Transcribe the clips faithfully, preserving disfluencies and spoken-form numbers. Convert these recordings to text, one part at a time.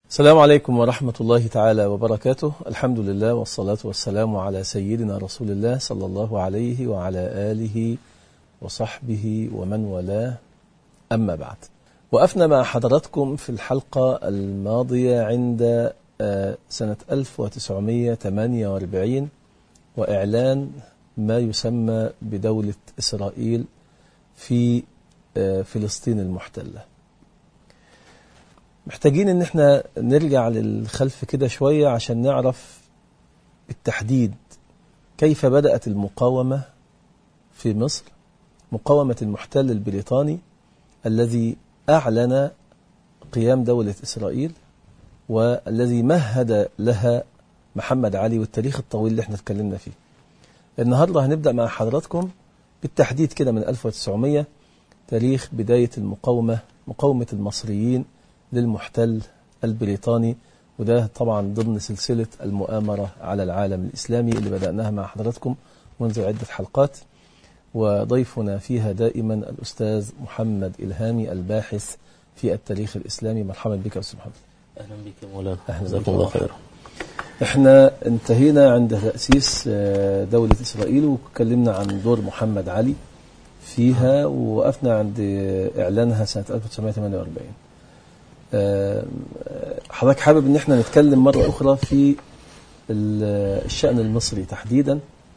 السلام عليكم ورحمة الله تعالى وبركاته. الحمد لله والصلاة والسلام على سيدنا رسول الله صلى الله عليه وعلى آله وصحبه ومن والاه، أما بعد. وقفنا مع حضراتكم في الحلقة الماضية عند سنة ألف وتسعمائة وثمانية وأربعين وإعلان ما يسمى بدولة إسرائيل في فلسطين المحتلة. محتاجين ان احنا نرجع للخلف كده شوية عشان نعرف بالتحديد كيف بدأت المقاومة في مصر، مقاومة المحتل البريطاني الذي أعلن قيام دولة إسرائيل والذي مهد لها محمد علي، والتاريخ الطويل اللي احنا اتكلمنا فيه. النهاردة هنبدأ مع حضراتكم بالتحديد كده من ألف وتسعمائة، تاريخ بداية المقاومة، مقاومة المصريين للمحتل البريطاني، وده طبعا ضمن سلسلة المؤامرة على العالم الإسلامي اللي بدأناها مع حضراتكم منذ عدة حلقات. وضيفنا فيها دائما الأستاذ محمد إلهامي، الباحث في التاريخ الإسلامي. مرحبا بك يا أستاذ محمد. أهلا بك يا مولانا، جزاكم الله خير. احنا انتهينا عند تأسيس دولة إسرائيل وتكلمنا عن دور محمد علي فيها، ووقفنا عند إعلانها سنة ألف وتسعمائة وثمانية وأربعين. حضرتك حابب ان احنا نتكلم مرة اخرى في الشأن المصري تحديدا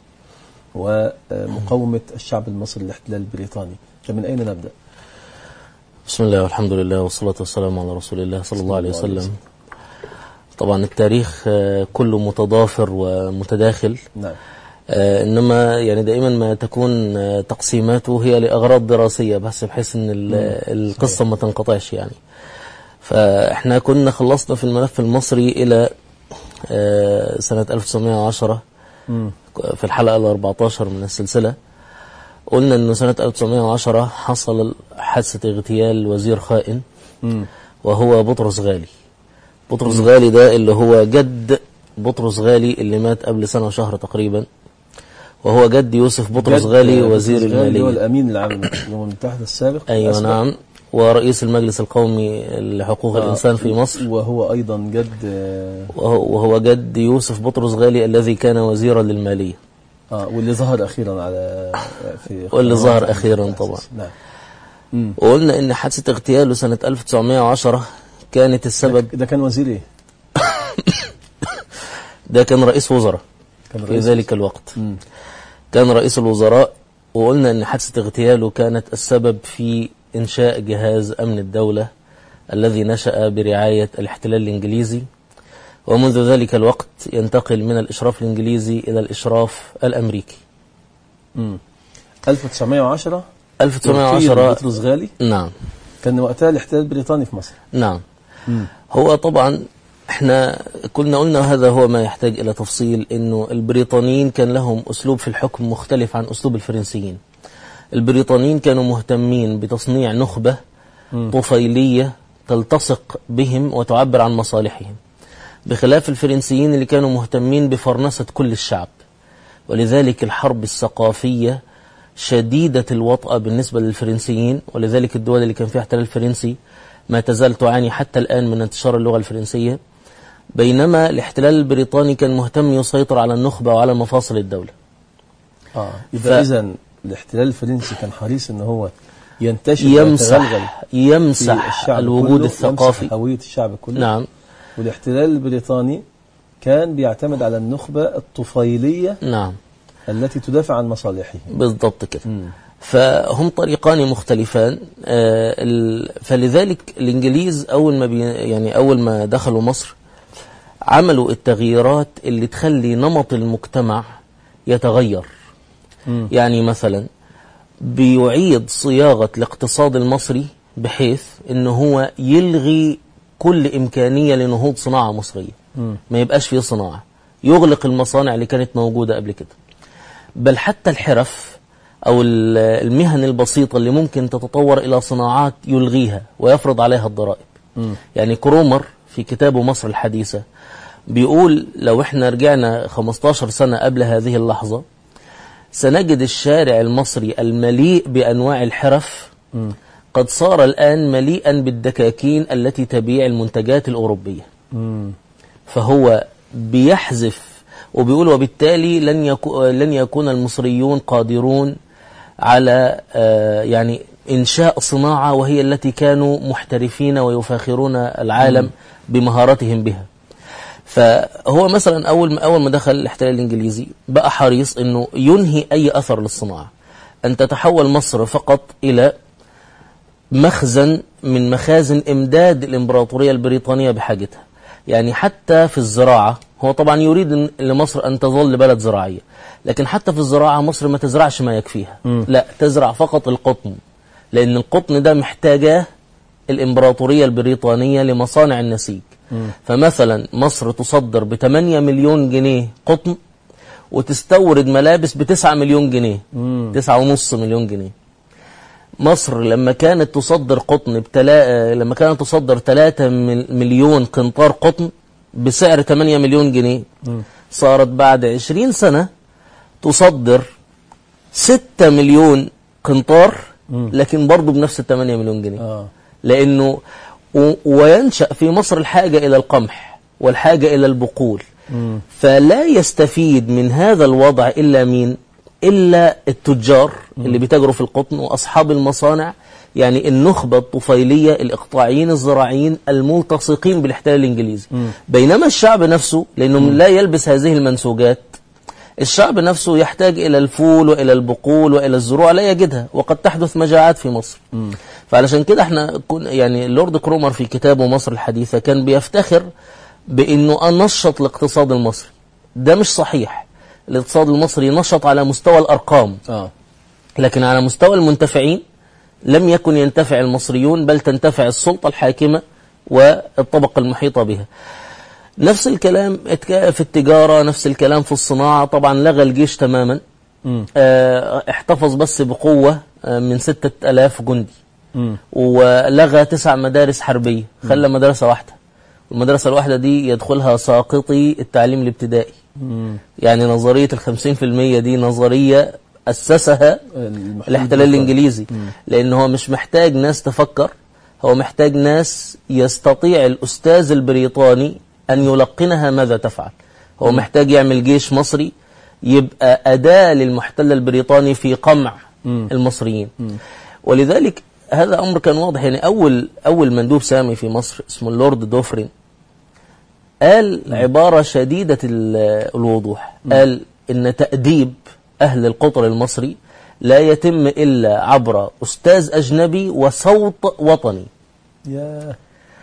ومقاومة الشعب المصري للاحتلال البريطاني، فمن اين نبدأ؟ بسم الله والحمد لله والصلاة والسلام على رسول الله صلى الله عليه وسلم. طبعا التاريخ كله متضافر ومتداخل. نعم. إنما يعني دائما ما تكون تقسيماته هي لأغراض دراسية بس بحيث ان القصة ما تنقطعش يعني. فاحنا كنا خلصنا في الملف المصري الى سنة ألف وتسعمائة وعشرة في الحلقة الأربعة عشر من السلسلة. قلنا انه سنة ألف وتسعمائة وعشرة حصل حادثة اغتيال وزير خائن وهو بطرس غالي. بطرس غالي ده اللي هو جد بطرس غالي اللي مات قبل سنة وشهر تقريبا، وهو جد يوسف بطرس غالي وزير المالية، هو الأمين العام للأمم المتحدة السابق. أيوة نعم، ورئيس المجلس القومي لحقوق آه الإنسان في مصر، وهو أيضا جد وهو, وهو جد يوسف بطرس غالي الذي كان وزيرا للمالية. آه واللي ظهر أخيرا على في واللي ظهر أخيرا طبعا. نعم. وقلنا إن حادثة اغتياله سنة ألف وتسعمائة وعشرة كانت السبب. ده كان وزير إيه؟ ده كان رئيس وزراء كان في ذلك الوقت. م. كان رئيس الوزراء. وقلنا إن حادثة اغتياله كانت السبب في إنشاء جهاز أمن الدولة الذي نشأ برعاية الاحتلال الإنجليزي، ومنذ ذلك الوقت ينتقل من الإشراف الإنجليزي إلى الإشراف الأمريكي. امم ألف وتسعمائة وعشرة ألف وتسعمائة وعشرة بطرس غالي. نعم. كان وقتها الاحتلال البريطاني في مصر. نعم. مم. هو طبعا احنا كنا قلنا هذا هو ما يحتاج إلى تفصيل، إنه البريطانيين كان لهم أسلوب في الحكم مختلف عن أسلوب الفرنسيين. البريطانيين كانوا مهتمين بتصنيع نخبة م. طفيلية تلتصق بهم وتعبر عن مصالحهم، بخلاف الفرنسيين اللي كانوا مهتمين بفرنسة كل الشعب. ولذلك الحرب الثقافية شديدة الوطأة بالنسبة للفرنسيين، ولذلك الدول اللي كان فيها احتلال فرنسي ما تزال تعاني حتى الآن من انتشار اللغة الفرنسية، بينما الاحتلال البريطاني كان مهتم يسيطر على النخبة وعلى مفاصل الدولة. آه. إذا ف... إذن الاحتلال الفرنسي كان حريص ان هو ينتشر يمسح يمسح الوجود الثقافي، يمسح هوية الشعب كله. نعم. والاحتلال البريطاني كان بيعتمد على النخبة الطفيلية، نعم، التي تدافع عن مصالحهم. بالضبط كده. م. فهم طريقان مختلفان. آه فلذلك الإنجليز أول ما بي يعني أول ما دخلوا مصر عملوا التغييرات اللي تخلي نمط المجتمع يتغير. م. يعني مثلا بيعيد صياغة الاقتصاد المصري بحيث انه هو يلغي كل إمكانية لنهوض صناعة مصرية. م. ما يبقاش فيه صناعة، يغلق المصانع اللي كانت موجودة قبل كده، بل حتى الحرف أو المهن البسيطة اللي ممكن تتطور إلى صناعات يلغيها ويفرض عليها الضرائب. م. يعني كرومر في كتابه مصر الحديثة بيقول لو احنا رجعنا خمسة عشر سنة قبل هذه اللحظة سنجد الشارع المصري المليء بأنواع الحرف م. قد صار الآن مليئا بالدكاكين التي تبيع المنتجات الأوروبية. مم. فهو بيحذف وبيقول وبالتالي لن يكو لن يكون المصريون قادرون على آه يعني إنشاء صناعة وهي التي كانوا محترفين ويفاخرون العالم بمهارتهم بها. فهو مثلا أول ما أول ما دخل الاحتلال الإنجليزي بقى حريص إنه ينهي أي أثر للصناعة، أن تتحول مصر فقط إلى مخزن من مخازن إمداد الإمبراطورية البريطانية بحاجتها. يعني حتى في الزراعة هو طبعا يريد لمصر أن تظل بلد زراعية، لكن حتى في الزراعة مصر ما تزرعش ما يكفيها، م. لا تزرع فقط القطن، لأن القطن ده محتاجاه الإمبراطورية البريطانية لمصانع النسيج. م. فمثلا مصر تصدر بثمانية مليون جنيه قطن وتستورد ملابس بتسعة مليون جنيه، م. تسعة ونص مليون جنيه. مصر لما كانت تصدر قطن بتلا... لما كانت تصدر ثلاثة مليون قنطار قطن بسعر ثمانية مليون جنيه، م. صارت بعد عشرين سنة تصدر ستة مليون قنطار، م. لكن برضه بنفس الثمانية مليون جنيه. آه. لأنه و... وينشأ في مصر الحاجة إلى القمح والحاجة إلى البقول، م. فلا يستفيد من هذا الوضع إلا مين؟ إلا التجار اللي بيتاجروا في القطن وأصحاب المصانع، يعني النخبة الطفيلية الإقطاعيين الزراعيين الملتصقين بالاحتلال الإنجليزي. م. بينما الشعب نفسه لأنه م. لا يلبس هذه المنسوجات، الشعب نفسه يحتاج إلى الفول وإلى البقول وإلى الزروع لا يجدها، وقد تحدث مجاعات في مصر. م. فعلشان كده احنا كن يعني اللورد كرومر في كتابه مصر الحديثة كان بيفتخر بأنه أنشط الاقتصاد المصري. ده مش صحيح، الاقتصاد المصري نشط على مستوى الأرقام، آه. لكن على مستوى المنتفعين لم يكن ينتفع المصريون، بل تنتفع السلطة الحاكمة والطبقة المحيطة بها. نفس الكلام في التجارة، نفس الكلام في الصناعة. طبعا لغى الجيش تماما، اه احتفظ بس بقوة من ستة ألاف جندي، م. ولغى تسع مدارس حربية، خلى مدرسة واحدة، والمدرسة الواحدة دي يدخلها ساقطي التعليم الابتدائي. مم. يعني نظرية الخمسين في المية دي نظرية أسسها الاحتلال الإنجليزي، مم. لأنه هو مش محتاج ناس تفكر، هو محتاج ناس يستطيع الأستاذ البريطاني أن يلقنها ماذا تفعل. هو مم. محتاج يعمل جيش مصري يبقى أداة للمحتل البريطاني في قمع مم. المصريين. مم. ولذلك هذا أمر كان واضح. يعني أول أول مندوب سامي في مصر اسمه اللورد دوفرين قال م. عبارة شديدة الوضوح، م. قال إن تأديب أهل القطر المصري لا يتم إلا عبر أستاذ أجنبي وصوت وطني. يا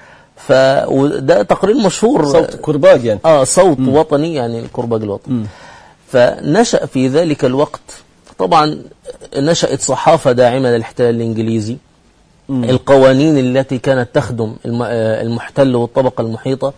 فده تقرير مشهور، صوت كرباج يعني. آه صوت م. وطني، يعني الكرباج الوطني. م. فنشأ في ذلك الوقت طبعا نشأت صحافة داعمة للاحتلال الإنجليزي. م. القوانين التي كانت تخدم المحتل والطبقة المحيطة.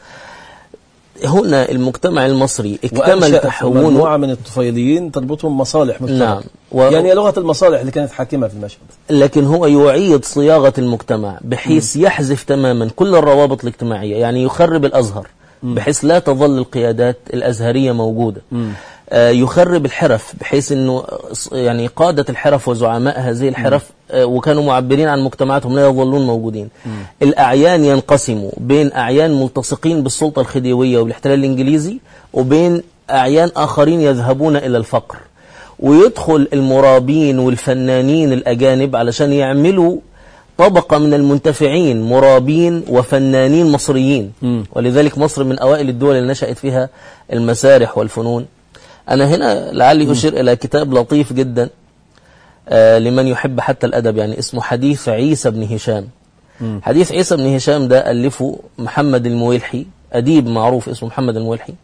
هنا المجتمع المصري اكتمل تحوله مجموعة من الطفيليين تربطهم مصالح مشتركة. نعم. و... يعني لغة المصالح اللي كانت حاكمة في المشهد. لكن هو يعيد صياغة المجتمع بحيث م. يحذف تماما كل الروابط الاجتماعية، يعني يخرب الأزهر م. بحيث لا تظل القيادات الأزهرية موجودة. م. آه يخرب الحرف بحيث أنه يعني قادة الحرف وزعماء هذه الحرف آه وكانوا معبرين عن مجتمعاتهم لا يظلون موجودين. م. الأعيان ينقسموا بين أعيان ملتصقين بالسلطة الخديوية والاحتلال الإنجليزي، وبين أعيان آخرين يذهبون إلى الفقر، ويدخل المرابين والفنانين الأجانب علشان يعملوا طبقة من المنتفعين، مرابين وفنانين مصريين. م. ولذلك مصر من أوائل الدول اللي نشأت فيها المسارح والفنون. أنا هنا لعلي أشير إلى كتاب لطيف جدا آه لمن يحب حتى الأدب، يعني اسمه حديث عيسى بن هشام. م. حديث عيسى بن هشام ده ألفه محمد المويلحي، أديب معروف اسمه محمد المويلحي،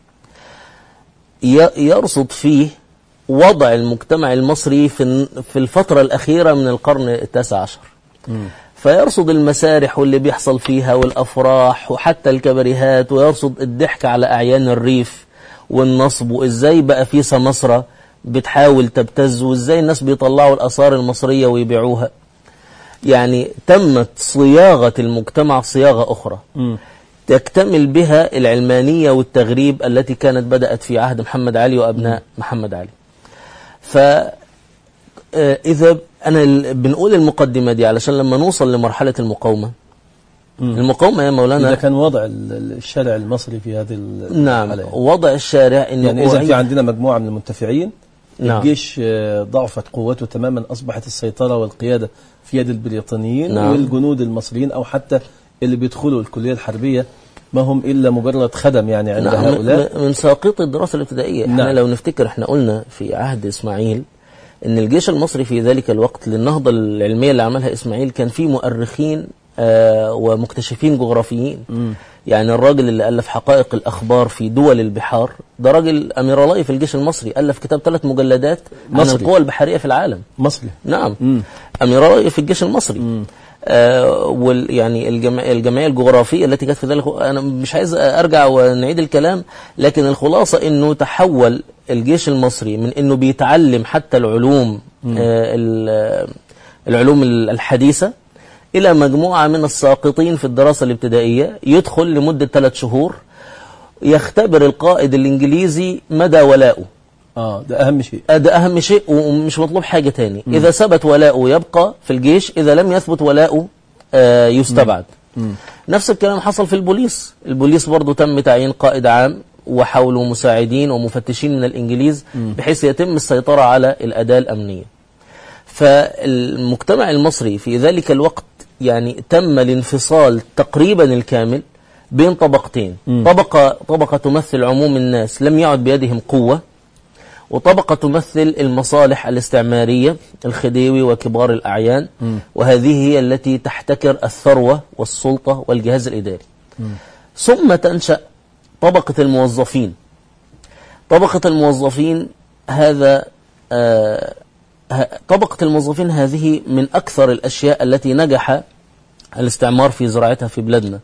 يرصد فيه وضع المجتمع المصري في في الفترة الأخيرة من القرن التاسع عشر. م. فيرصد المسارح واللي بيحصل فيها والأفراح وحتى الكباريهات، ويرصد الضحك على أعيان الريف والنصب، وإزاي بقى في سمسرة بتحاول تبتز، وإزاي الناس بيطلعوا الآثار المصرية ويبيعوها. يعني تمت صياغة المجتمع صياغة أخرى م. تكتمل بها العلمانية والتغريب التي كانت بدأت في عهد محمد علي وأبناء م. محمد علي. فإذا أنا بنقول المقدمة دي علشان لما نوصل لمرحلة المقاومة المقاومة يا مولانا ده كان وضع الشارع المصري في هذه نعم الحالة. وضع الشارع إنه يعني إذا في عندنا مجموعة من المنتفعين، نعم. الجيش ضعفت قوته تماما، أصبحت السيطرة والقيادة في يد البريطانيين، نعم. والجنود المصريين أو حتى اللي بيدخلوا الكلية الحربية ما هم إلا مجرد خدم يعني عند نعم. هؤلاء من ساقط الدراسة الابتدائية. نعم. احنا لو نفتكر احنا قلنا في عهد إسماعيل ان الجيش المصري في ذلك الوقت للنهضة العلمية اللي عملها إسماعيل كان فيه مؤرخين آه ومكتشفين جغرافيين. م. يعني الراجل اللي ألف حقائق الأخبار في دول البحار ده راجل أميرالاي في الجيش المصري، ألف كتاب ثلاث مجلدات عن القوى البحرية في العالم. مصري. نعم. أميرالاي في الجيش المصري. م. آه وال يعني الجمعية, الجمعية الجغرافية التي كانت في ذلك، أنا مش عايز أرجع ونعيد الكلام، لكن الخلاصة إنه تحول الجيش المصري من إنه بيتعلم حتى العلوم آه العلوم الحديثة إلى مجموعة من الساقطين في الدراسة الابتدائية، يدخل لمدة ثلاث شهور يختبر القائد الإنجليزي مدى ولاؤه. آه ده أهم شيء. ده أهم شيء ومش مطلوب حاجة تاني. م. إذا ثبت ولاؤه يبقى في الجيش، إذا لم يثبت ولاؤه آه يستبعد. م. نفس الكلام حصل في البوليس. البوليس برضو تم تعيين قائد عام وحاولوا مساعدين ومفتشين من الإنجليز م. بحيث يتم السيطرة على الأداة الأمنية. فالمجتمع المصري في ذلك الوقت يعني تم الانفصال تقريبا الكامل بين طبقتين. م. طبقة طبقة تمثل عموم الناس لم يعد بيدهم قوة، وطبقة تمثل المصالح الاستعمارية الخديوي وكبار الأعيان. م. وهذه هي التي تحتكر الثروة والسلطة والجهاز الإداري. م. ثم تنشأ طبقة الموظفين. طبقة الموظفين هذا آه طبقة الموظفين هذه من أكثر الأشياء التي نجح الاستعمار في زراعتها في بلادنا،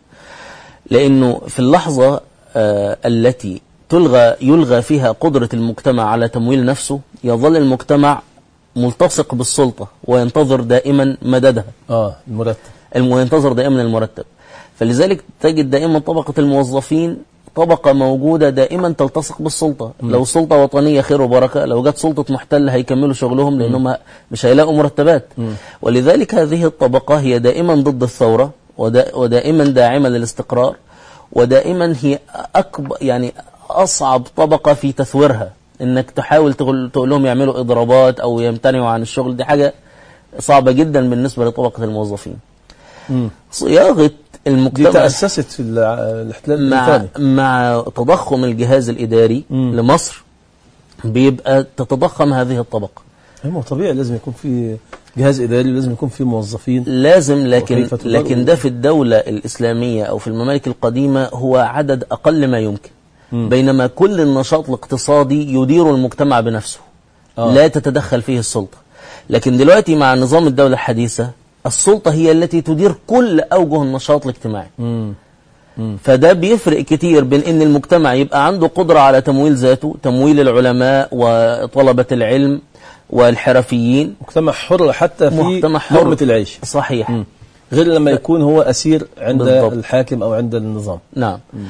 لأنه في اللحظة آه التي تلغى يلغى فيها قدرة المجتمع على تمويل نفسه، يظل المجتمع ملتصق بالسلطة وينتظر دائما مددها. آه المرتب. وينتظر دائما المرتب. فلذلك تجد دائما طبقة الموظفين طبقة موجودة دائما تلتصق بالسلطة. م. لو سلطة وطنية خير وبركة، لو جت سلطة محتل هيكملوا شغلهم لأنهم مش هيلاقوا مرتبات. م. ولذلك هذه الطبقة هي دائما ضد الثورة، ودا ودائما داعمة للاستقرار، ودائما هي أكبر يعني أصعب طبقة في تثويرها. إنك تحاول تقول لهم يعملوا إضرابات أو يمتنعوا عن الشغل، دي حاجة صعبة جدا بالنسبة لطبقة الموظفين. م. صياغة المجتمع دي تأسست في الاحتلال مع الثاني مع تضخم الجهاز الإداري م. لمصر، بيبقى تتضخم هذه الطبقة. هو طبيعي لازم يكون في جهاز إداري، لازم يكون في موظفين لازم، لكن لكن ده في الدولة الإسلامية أو في الممالك القديمة هو عدد أقل ما يمكن. م. بينما كل النشاط الاقتصادي يدير المجتمع بنفسه. آه. لا تتدخل فيه السلطة. لكن دلوقتي مع نظام الدولة الحديثة السلطة هي التي تدير كل أوجه النشاط الاجتماعي. مم. مم. فده بيفرق كتير بين أن المجتمع يبقى عنده قدرة على تمويل ذاته، تمويل العلماء وطلبة العلم والحرفيين، مجتمع حر حتى في لقمة العيش. صحيح. مم. غير لما يكون هو أسير عند بالضبط. الحاكم أو عند النظام. نعم. مم.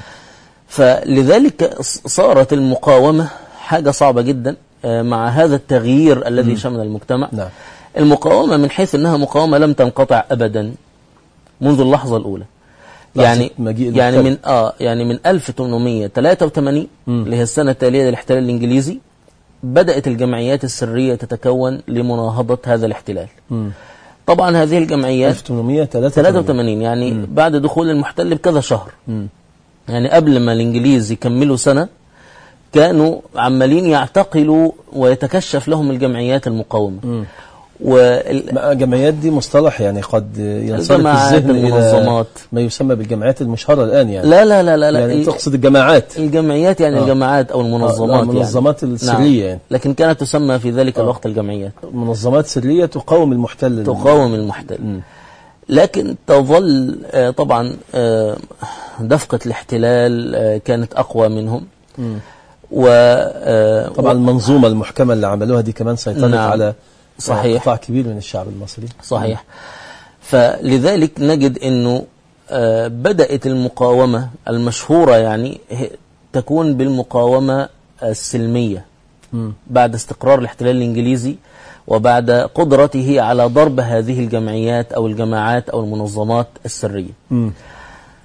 فلذلك صارت المقاومة حاجة صعبة جدا مع هذا التغيير الذي مم. شمل المجتمع. نعم. المقاومة من حيث أنها مقاومة لم تنقطع أبدا منذ اللحظة الأولى. يعني يعني من آه يعني من ألف وثمانمائة وثلاثة وثمانين اللي هي السنة التالية للاحتلال الإنجليزي بدأت الجمعيات السرية تتكون لمناهضة هذا الاحتلال. م. طبعا هذه الجمعيات ألف وثمانمائة وثلاثة وثمانين يعني م. بعد دخول المحتل بكذا شهر. م. يعني قبل ما الإنجليز يكملوا سنة كانوا عمالين يعتقلوا ويتكشف لهم الجمعيات المقاومة. م. والجمعيات دي مصطلح يعني قد ينصرف في الذهن إلى ما يسمى بالجمعيات المشهرة الآن. يعني لا لا لا لا يعني تقصد الجماعات الجمعيات يعني آه. الجماعات أو المنظمات. آه المنظمات يعني. السرية. نعم. يعني. لكن كانت تسمى في ذلك آه. الوقت الجمعيات. منظمات سرية تقاوم المحتل. تقاوم المحتل. م. لكن تظل آه طبعا آه دفقة الاحتلال آه كانت أقوى منهم. م. و آه طبعا و... المنظومة المحكمة اللي عملوها دي كمان سيطرت نعم. على صحيح. قطاع كبير من الشعب المصري. صحيح. فلذلك نجد أنه آه بدأت المقاومة المشهورة يعني تكون بالمقاومة السلمية م. بعد استقرار الاحتلال الإنجليزي وبعد قدرته على ضرب هذه الجمعيات أو الجماعات أو المنظمات السرية. م.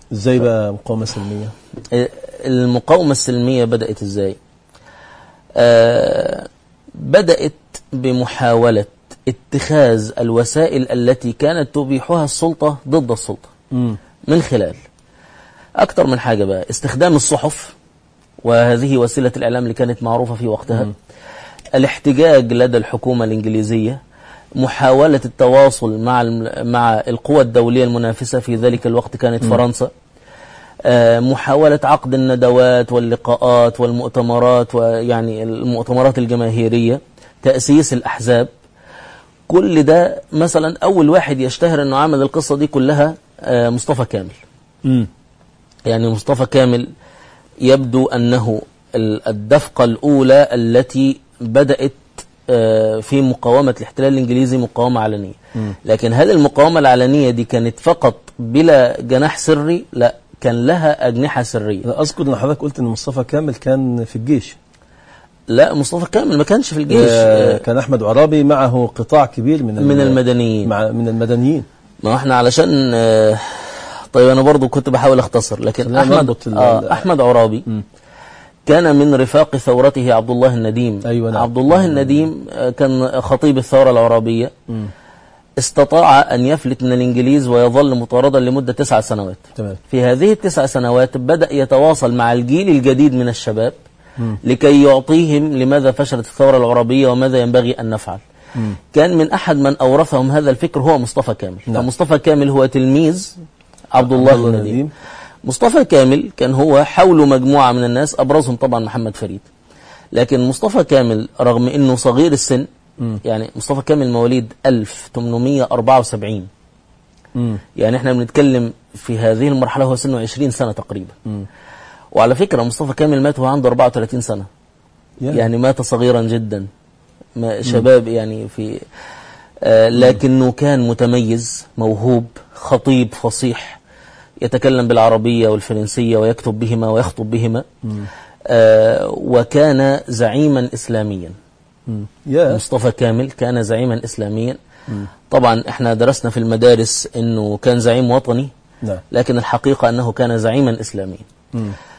ازاي بقى مقاومة سلمية؟ المقاومة السلمية بدأت ازاي؟ آه بدأت بمحاولة اتخاذ الوسائل التي كانت تبيحها السلطة ضد السلطة. م. من خلال أكتر من حاجة بقى، استخدام الصحف، وهذه وسيلة الإعلام اللي كانت معروفة في وقتها. م. الاحتجاج لدى الحكومة الإنجليزية، محاولة التواصل مع مع القوى الدولية المنافسة في ذلك الوقت كانت م. فرنسا، محاولة عقد الندوات واللقاءات والمؤتمرات، ويعني المؤتمرات الجماهيرية، تأسيس الأحزاب. كل ده مثلا أول واحد يشتهر أنه عمل القصة دي كلها مصطفى كامل. م. يعني مصطفى كامل يبدو أنه الدفقة الأولى التي بدأت في مقاومة الاحتلال الإنجليزي مقاومة علنية. م. لكن هل المقاومة العلنية دي كانت فقط بلا جناح سري؟ لا، كان لها أجنحة سرية. أذكر أن حضرتك قلت أن مصطفى كامل كان في الجيش. لا، مصطفى كامل ما كانش في الجيش. آه كان أحمد عرابي معه قطاع كبير من من المدنيين. مع من المدنيين. ما احنا علشان آه طيب أنا برضو كنت بحاول أختصر، لكن أحمد آه أحمد عرابي م. كان من رفاق ثورته عبد الله النديم. أيوة نعم. عبد الله النديم كان خطيب الثورة العرابية. م. استطاع أن يفلت من الإنجليز ويظل مطاردا لمدة تسع سنوات. تمام. في هذه التسع سنوات بدأ يتواصل مع الجيل الجديد من الشباب م. لكي يعطيهم لماذا فشلت الثورة العربية وماذا ينبغي أن نفعل. م. كان من أحد من أورثهم هذا الفكر هو مصطفى كامل. نعم. فمصطفى كامل هو تلميذ عبد الله النديم. مصطفى كامل كان هو حوله مجموعة من الناس، أبرزهم طبعا محمد فريد. لكن مصطفى كامل رغم أنه صغير السن، م. يعني مصطفى كامل مواليد ألف وثمانمائة وأربعة وسبعين. م. يعني احنا بنتكلم في هذه المرحلة هو سنه عشرين سنة تقريبا. م. وعلى فكرة مصطفى كامل مات وهو عنده أربعة وثلاثين سنة. يعني, يعني مات صغيرا جدا، ما شباب يعني في آه لكنه كان متميز، موهوب، خطيب فصيح، يتكلم بالعربية والفرنسية ويكتب بهما ويخطب بهما. آه وكان زعيما إسلاميا. Yeah. مصطفى كامل كان زعيما إسلاميا. mm. طبعا احنا درسنا في المدارس انه كان زعيم وطني. no. لكن الحقيقة انه كان زعيما إسلاميا. mm.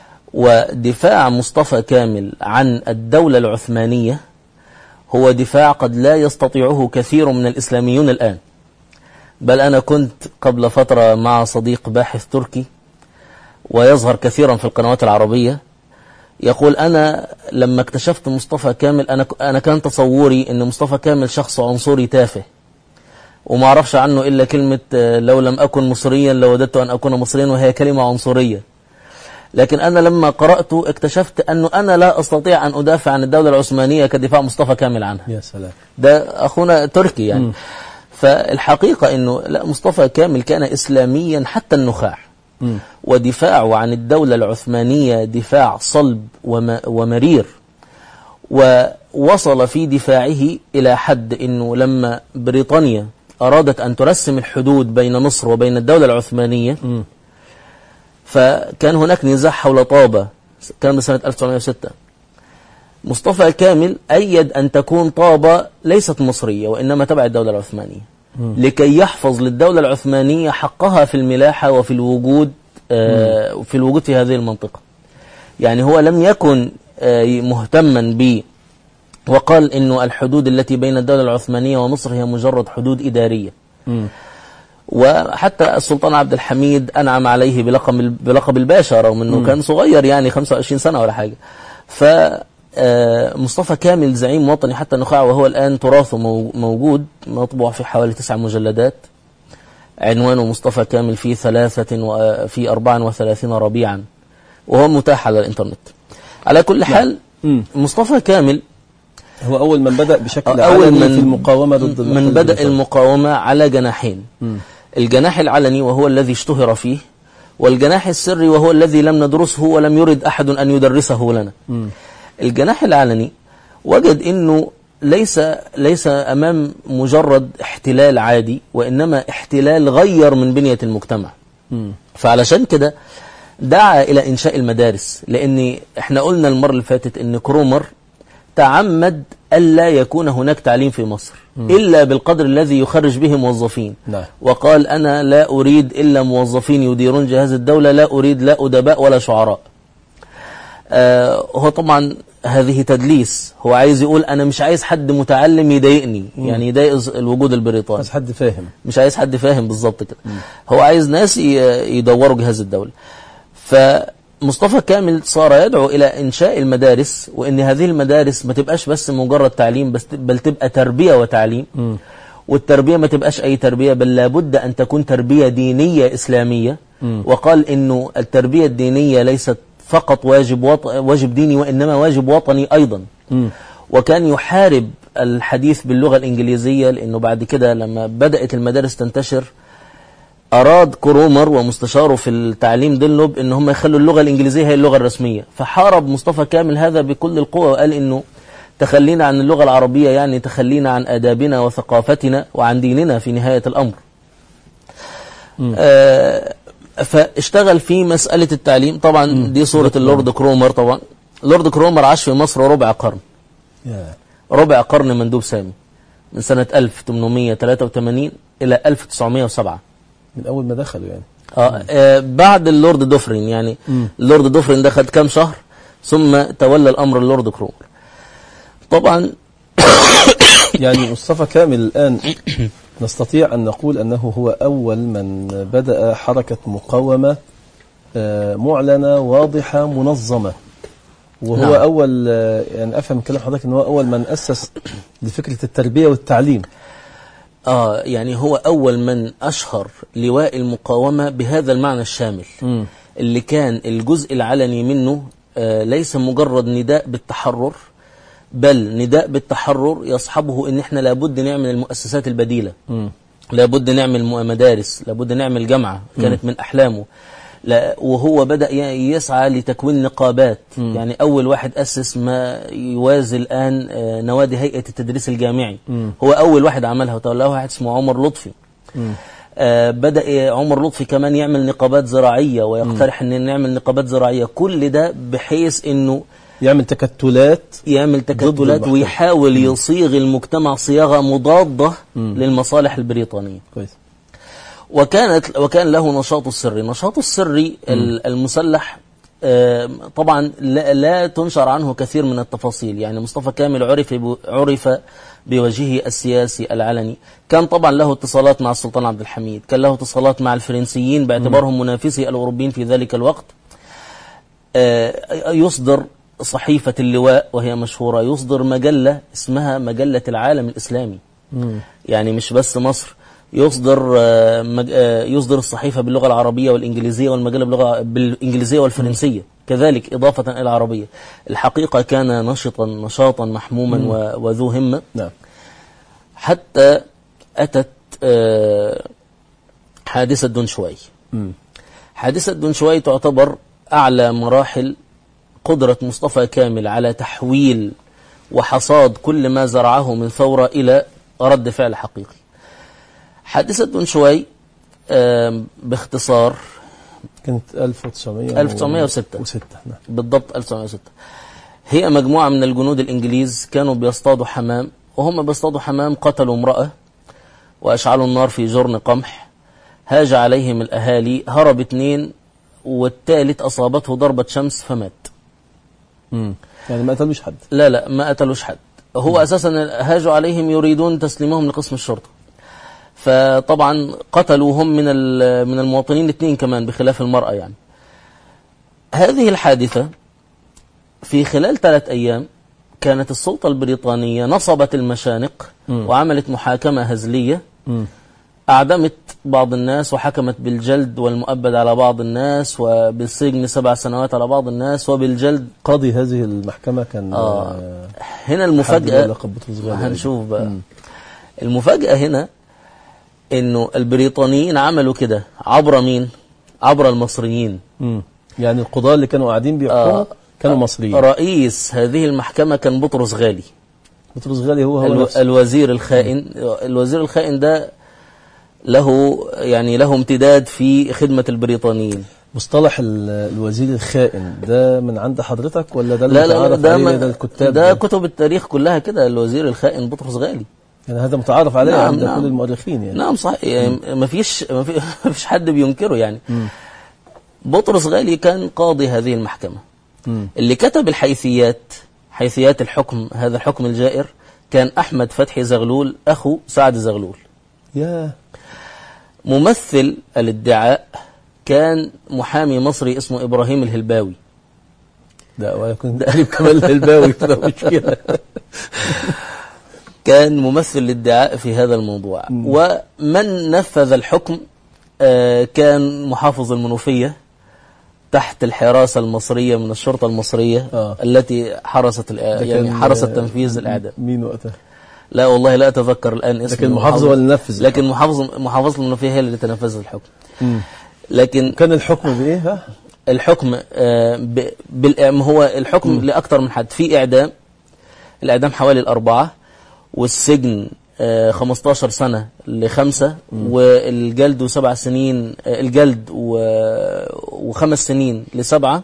ودفاع مصطفى كامل عن الدولة العثمانية هو دفاع قد لا يستطيعه كثير من الإسلاميون الآن. بل أنا كنت قبل فترة مع صديق باحث تركي ويظهر كثيرا في القنوات العربية، يقول أنا لما اكتشفت مصطفى كامل أنا أنا كان تصوري أن مصطفى كامل شخص عنصري تافه وما أعرفش عنه إلا كلمة لو لم أكن مصريا لوددت أن أكون مصريا، وهي كلمة عنصرية. لكن أنا لما قرأته اكتشفت أنه أنا لا أستطيع أن أدافع عن الدولة العثمانية كدفاع مصطفى كامل عنها. يا سلام. ده أخونا تركي يعني. م. فالحقيقة أنه لا، مصطفى كامل كان إسلاميا حتى النخاع. م. ودفاعه عن الدولة العثمانية دفاع صلب ومرير، ووصل في دفاعه إلى حد أنه لما بريطانيا أرادت أن ترسم الحدود بين مصر وبين الدولة العثمانية، م. فكان هناك نزاع حول طابة، كان سنة ألف وتسعمائة وستة. مصطفى كامل أيد أن تكون طابة ليست مصرية وإنما تبع الدولة العثمانية، م. لكي يحفظ للدولة العثمانية حقها في الملاحة وفي الوجود آه في الوجود في هذه المنطقة. يعني هو لم يكن آه مهتما ب وقال إنه الحدود التي بين الدولة العثمانية ومصر هي مجرد حدود إدارية. م. وحتى السلطان عبد الحميد أنعم عليه بلقب بلقب الباشا رغم أنه م. كان صغير، يعني خمسة وعشرين سنة ولا حاجة. فمصطفى كامل زعيم وطني حتى النخاع، وهو الآن تراثه موجود مطبوع في حوالي تسع مجلدات، عنوانه مصطفى كامل في ثلاثة وفي أربعة وثلاثين ربيعا، وهو متاح على الإنترنت. على كل حال م. مصطفى كامل هو أول من بدأ بشكل أول علني من في المقاومة ضد من بدأ المقاومة على جناحين. م. الجناح العلني وهو الذي اشتهر فيه، والجناح السري وهو الذي لم ندرسه ولم يرد أحد أن يدرسه لنا. م. الجناح العلني وجد أنه ليس ليس أمام مجرد احتلال عادي، وإنما احتلال غير من بنية المجتمع. م. فعلشان كده دعا إلى إنشاء المدارس، لأن احنا قلنا المرة اللي فاتت أن كرومر تعمد ألا يكون هناك تعليم في مصر م. إلا بالقدر الذي يخرج به موظفين. نعم. وقال أنا لا أريد إلا موظفين يديرون جهاز الدولة، لا أريد لا أدباء ولا شعراء. آه هو طبعا هذه تدليس، هو عايز يقول أنا مش عايز حد متعلم يضايقني، م. يعني يضايق الوجود البريطاني، عايز حد فاهم، مش عايز حد فاهم بالظبط كده. هو عايز ناس يدوروا جهاز الدولة. ف مصطفى كامل صار يدعو إلى إنشاء المدارس، وإن هذه المدارس ما تبقاش بس مجرد تعليم بس، بل تبقى تربية وتعليم. م. والتربية ما تبقاش أي تربية، بل لابد أن تكون تربية دينية إسلامية. م. وقال إنه التربية الدينية ليست فقط واجب وط... واجب ديني، وإنما واجب وطني أيضا. م. وكان يحارب الحديث باللغة الإنجليزية، لأنه بعد كده لما بدأت المدارس تنتشر أراد كرومر ومستشاره في التعليم دينلوب إن هم يخلوا اللغة الإنجليزية هي اللغة الرسمية. فحارب مصطفى كامل هذا بكل القوة، وقال إنه تخلينا عن اللغة العربية يعني تخلينا عن آدابنا وثقافتنا وعن ديننا في نهاية الأمر. آه فاشتغل في مسألة التعليم. طبعا م. دي صورة اللورد كرومر. طبعا اللورد كرومر عاش في مصر ربع قرن، yeah. ربع قرن مندوب سامي، من سنة ألف وثمانمائة وثلاثة وثمانين إلى ألف وتسعمائة وسبعة، من أول ما دخلوا يعني. آه, آه بعد اللورد دوفرين يعني. م. اللورد دوفرين دخل كام شهر، ثم تولى الأمر اللورد كرومر. طبعا يعني مصطفى كامل الآن نستطيع أن نقول أنه هو أول من بدأ حركة مقاومة آه معلنة واضحة منظمة، وهو نعم. أول آه يعني أفهم كلام حضرتك أنه هو أول من أسس لفكرة التربية والتعليم. آه يعني هو أول من أشهر لواء المقاومة بهذا المعنى الشامل. م. اللي كان الجزء العلني منه آه ليس مجرد نداء بالتحرر، بل نداء بالتحرر يصحبه إن إحنا لابد نعمل المؤسسات البديلة. م. لابد نعمل مدارس، لابد نعمل جامعة، كانت م. من أحلامه. لا وهو بدأ يسعى لتكوين نقابات. م. يعني أول واحد أسس ما يوازي الآن نوادي هيئة التدريس الجامعي. م. هو أول واحد عملها، وتولاه واحد اسمه عمر لطفي. آه بدأ عمر لطفي كمان يعمل نقابات زراعية، ويقترح أن نعمل نقابات زراعية. كل ده بحيث أنه يعمل تكتلات يعمل تكتلات ويحاول م. يصيغ المجتمع صياغة مضادة م. للمصالح البريطانية. كويس. وكانت وكان له نشاطه السري. نشاطه السري المسلح آه طبعا لا, لا تنشر عنه كثير من التفاصيل. يعني مصطفى كامل عرف عرف بوجهه السياسي العلني. كان طبعا له اتصالات مع السلطان عبد الحميد، كان له اتصالات مع الفرنسيين باعتبارهم منافسي الأوروبيين في ذلك الوقت. آه يصدر صحيفة اللواء وهي مشهورة، يصدر مجلة اسمها مجلة العالم الإسلامي. م. يعني مش بس مصر، يصدر يصدر الصحيفة باللغة العربية والإنجليزية، والمجلة باللغة بالإنجليزية والفرنسية كذلك إضافة إلى العربية. الحقيقة كان نشطا نشاطا محموما م. وذو همة. نعم. حتى أتت حادثة دنشواي. م. حادثة دنشواي تعتبر أعلى مراحل قدرة مصطفى كامل على تحويل وحصاد كل ما زرعه من ثورة إلى رد فعل حقيقي. حادثة دنشواي باختصار كانت ألف وتسعمائة ألف وتسعمائة وستة وستة. نعم. بالضبط ألف وتسعمائة وستة. هي مجموعة من الجنود الإنجليز كانوا بيصطادوا حمام، وهم بيصطادوا حمام قتلوا امرأة وأشعلوا النار في جرن قمح. هاج عليهم الأهالي، هرب اثنين والثالث أصابته ضربة شمس فمات. امم يعني ما قتلوش حد؟ لا لا ما قتلوش حد. هو مم. أساسا هاجوا عليهم يريدون تسليمهم لقسم الشرطة، فطبعا قتلوا هم من من المواطنين الاثنين كمان بخلاف المرأة. يعني هذه الحادثة في خلال ثلاث أيام كانت السلطة البريطانية نصبت المشانق م. وعملت محاكمة هزلية. م. أعدمت بعض الناس وحكمت بالجلد والمؤبد على بعض الناس، وبالسجن سبع سنوات على بعض الناس، وبالجلد. قاضي هذه المحكمة كان آه هنا المفاجأة هنشوف بقى. م. المفاجأة هنا إنه البريطانيين عملوا كده عبر مين؟ عبر المصريين. م. يعني القضاة اللي كانوا قاعدين بيحكموا آه كانوا مصريين. رئيس هذه المحكمة كان بطرس غالي. بطرس غالي هو هو الو نفسه. الوزير الخائن. الوزير الخائن ده له يعني له امتداد في خدمة البريطانيين. مصطلح الوزير الخائن ده من عند حضرتك ولا ده لا لا المتعارف ده عليه ما ده الكتاب؟ ده كتب التاريخ كلها كده، الوزير الخائن بطرس غالي. يعني هذا متعارف عليه نعم عند نعم كل المؤرخين يعني. نعم صحيح، يعني ما فيش ما فيش حد بينكره يعني. م. بطرس غالي كان قاضي هذه المحكمة. م. اللي كتب الحيثيات، حيثيات الحكم، هذا الحكم الجائر، كان أحمد فتحي زغلول أخو سعد زغلول. يا ممثل الادعاء كان محامي مصري اسمه إبراهيم الهلباوي. ده ويكون قريب كمان الهلباوي كده مشكلة. كان ممثل الادعاء في هذا الموضوع. م. ومن نفذ الحكم آه كان محافظ المنوفية تحت الحراسة المصرية من الشرطة المصرية آه. التي حرست يعني حرست تنفيذ الإعدام. مين وقتها؟ لا والله لا أتذكر الآن اسمه. لكن محافظ ولا نفذ؟ لكن محافظ محافظة المنوفية هي اللي تنفذت الحكم. م. لكن كان الحكم بإيه؟ ها؟ الحكم آه بالإعدام. هو الحكم م. لأكثر من حد. في إعدام، الإعدام حوالي الأربعة، والسجن آه خمستاشر سنة لخمسة، م. والجلد وسبع سنين آه الجلد وخمس سنين لسبعة،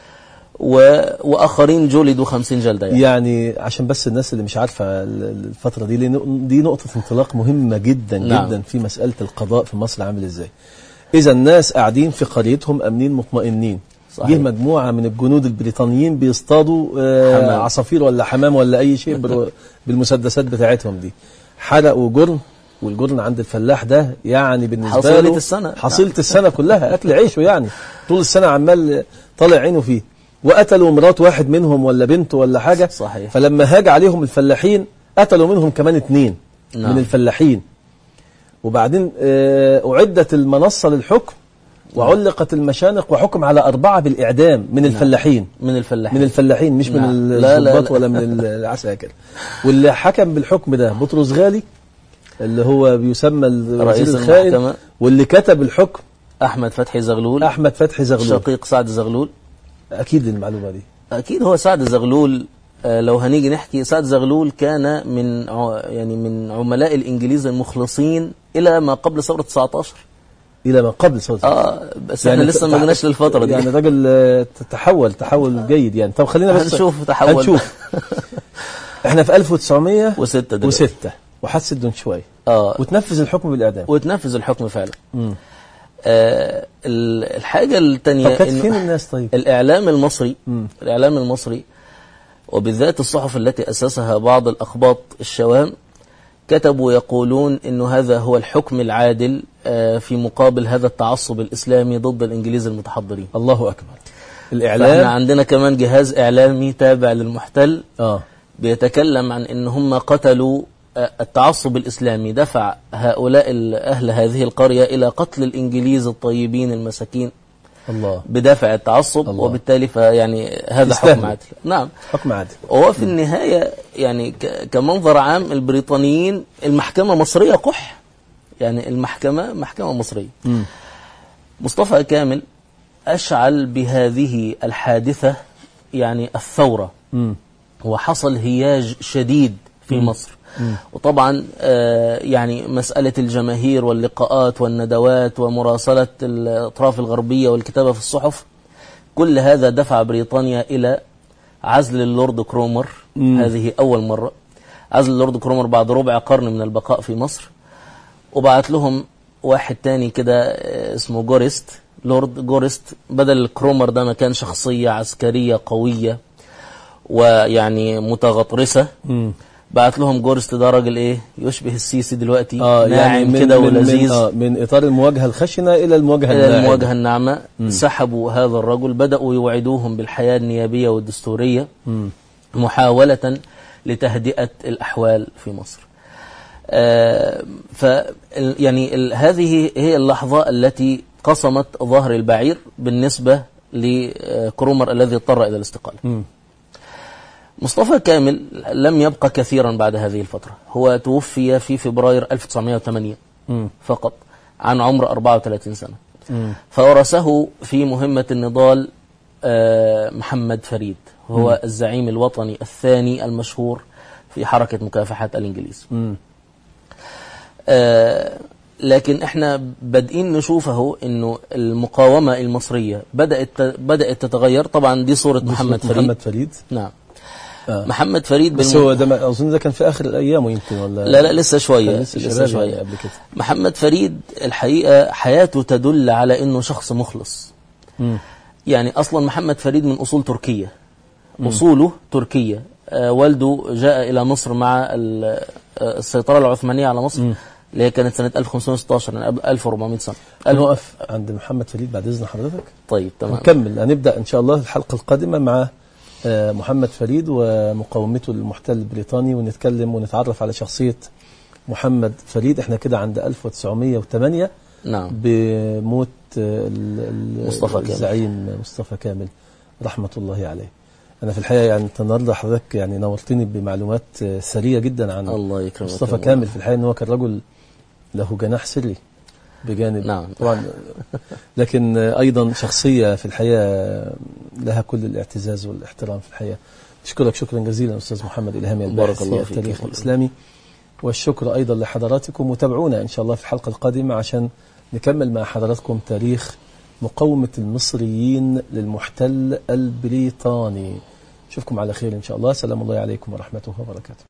وآخرين جلدوا خمسين جلدة. يعني. يعني عشان بس الناس اللي مش عارفة الفترة دي، دي نقطة انطلاق مهمة جدا نعم. جدا في مسألة القضاء في مصر عامل ازاي. إذا الناس قاعدين في قريتهم أمنين مطمئنين، جه مجموعة من الجنود البريطانيين بيصطادوا آه عصافير ولا حمام ولا أي شيء بالمسدسات بتاعتهم دي، حرقوا جرن، والجرن عند الفلاح ده يعني بالنسبة حصيلة له السنة حصيلة السنة كلها، أكل عيشه يعني طول السنة عمال طالع عينه فيه. وقتلوا مرات واحد منهم ولا بنته ولا حاجة. صحيح. فلما هاج عليهم الفلاحين قتلوا منهم كمان اتنين نعم. من الفلاحين. وبعدين آه أعدت المنصة للحكم وعلقت المشانق وحكم على أربعة بالإعدام من نعم. الفلاحين من الفلاحين من الفلاحين مش نعم. من الضباط ولا من العساكر. واللي حكم بالحكم ده بطرس غالي اللي هو بيسمى الوزير الخائن، واللي كتب الحكم أحمد فتحي زغلول. أحمد فتحي زغلول شقيق سعد زغلول. أكيد المعلومة دي أكيد. هو سعد زغلول آه لو هنيجي نحكي، سعد زغلول كان من يعني من عملاء الإنجليز المخلصين إلى ما قبل ثورة تسعتاشر. إلى ما قبل ثورة آه بس يعني احنا لسه ما جناش للفترة دي. يعني راجل تحول تحول جيد يعني. طب خلينا بس هنشوف تحول. هنشوف. احنا في ألف وتسعمية وستة وستة وحس الدون شوية آه وتنفذ الحكم بالإعدام. وتنفذ الحكم فعلا. امم آه الحاجة الثانية، طب كانت فين الناس طيب؟ الإعلام المصري مم. الإعلام المصري وبالذات الصحف التي أسسها بعض الأخباط الشوام كتبوا يقولون إنه هذا هو الحكم العادل آه في مقابل هذا التعصب الإسلامي ضد الإنجليز المتحضرين. الله أكبر. الإعلام احنا عندنا كمان جهاز إعلامي تابع للمحتل آه. بيتكلم عن إن هم قتلوا التعصب الإسلامي، دفع هؤلاء أهل هذه القرية إلى قتل الإنجليز الطيبين المساكين الله. بدافع التعصب الله. وبالتالي فيعني هذا حكم عادل. نعم حكم عادل. وهو في النهاية يعني كمنظر عام البريطانيين المحكمة مصرية قح، يعني المحكمة محكمة مصرية. م. مصطفى كامل أشعل بهذه الحادثة يعني الثورة. م. وحصل هياج شديد في م. مصر. م. وطبعا آه يعني مسألة الجماهير واللقاءات والندوات ومراسلة الأطراف الغربية والكتابة في الصحف، كل هذا دفع بريطانيا إلى عزل اللورد كرومر. م. هذه أول مرة عزل اللورد كرومر بعد ربع قرن من البقاء في مصر، وبعت لهم واحد تاني كده اسمه جورست، لورد جورست، بدل كرومر ده ما كان شخصية عسكرية قوية ويعني متغطرسة. م. بعت لهم جورست ده راجل ايه يشبه السيسي دلوقتي، آه ناعم يعني كده ولذيذ، من, آه من اطار المواجهه الخشنه الى المواجهه الى الناعمه المواجهه الناعمه. م. سحبوا هذا الرجل، بداوا يوعدوهم بالحياه النيابيه والدستوريه م. محاوله لتهدئه الاحوال في مصر. آه ف يعني ال هذه هي اللحظه التي قصمت ظهر البعير بالنسبه لكرومر الذي اضطر الى الاستقاله. م. مصطفى كامل لم يبقى كثيرا بعد هذه الفترة، هو توفي في فبراير ألف وتسعمائة وثمانية م. فقط عن عمر أربعة وثلاثين سنة. م. فورثه في مهمة النضال محمد فريد، هو م. الزعيم الوطني الثاني المشهور في حركة مكافحة الإنجليز. لكن احنا بادئين نشوف اهو انه المقاومة المصرية بدأت بدأت تتغير. طبعا دي صورة محمد فريد. محمد فريد نعم. آه. محمد فريد بس هو ده اظن ده كان في اخر الايام يمكن ولا لا لا لسه شوية لسه, لسه شوية يعني قبل كده. محمد فريد الحقيقة حياته تدل على انه شخص مخلص. م. يعني اصلا محمد فريد من اصول تركية. م. اصوله تركية. آه والده جاء الى مصر مع السيطرة العثمانية على مصر م. اللي هي كانت سنة ألف وخمسمائة وستة عشر يعني قبل ألف وأربعمائة سنة. نقف عند محمد فريد بعد إذن حضرتك. طيب تمام. نكمل هنبدأ إن شاء الله الحلقة القادمة مع محمد فريد ومقاومته للمحتل البريطاني، ونتكلم ونتعرف على شخصية محمد فريد. احنا كده عند ألف وتسعمائة وثمانية نعم بموت مصطفى الزعيم كامل. مصطفى كامل رحمة الله عليه. أنا في الحقيقة يعني النهارده حضرتك يعني نورتني بمعلومات سرية جدا عن الله يكرمك مصطفى كامل. في الحقيقة إن هو كان رجل له جناح سري بجانب نعم. طبعا لكن أيضا شخصية في الحقيقة لها كل الاعتزاز والاحترام في الحقيقة. أشكرك شكرا جزيلا أستاذ محمد إلهامي الباحث في التاريخ الإسلامي، والشكر أيضا لحضراتكم. وتابعونا إن شاء الله في الحلقة القادمة عشان نكمل مع حضراتكم تاريخ مقاومة المصريين للمحتل البريطاني. أشوفكم على خير إن شاء الله. سلام الله عليكم ورحمته وبركاته.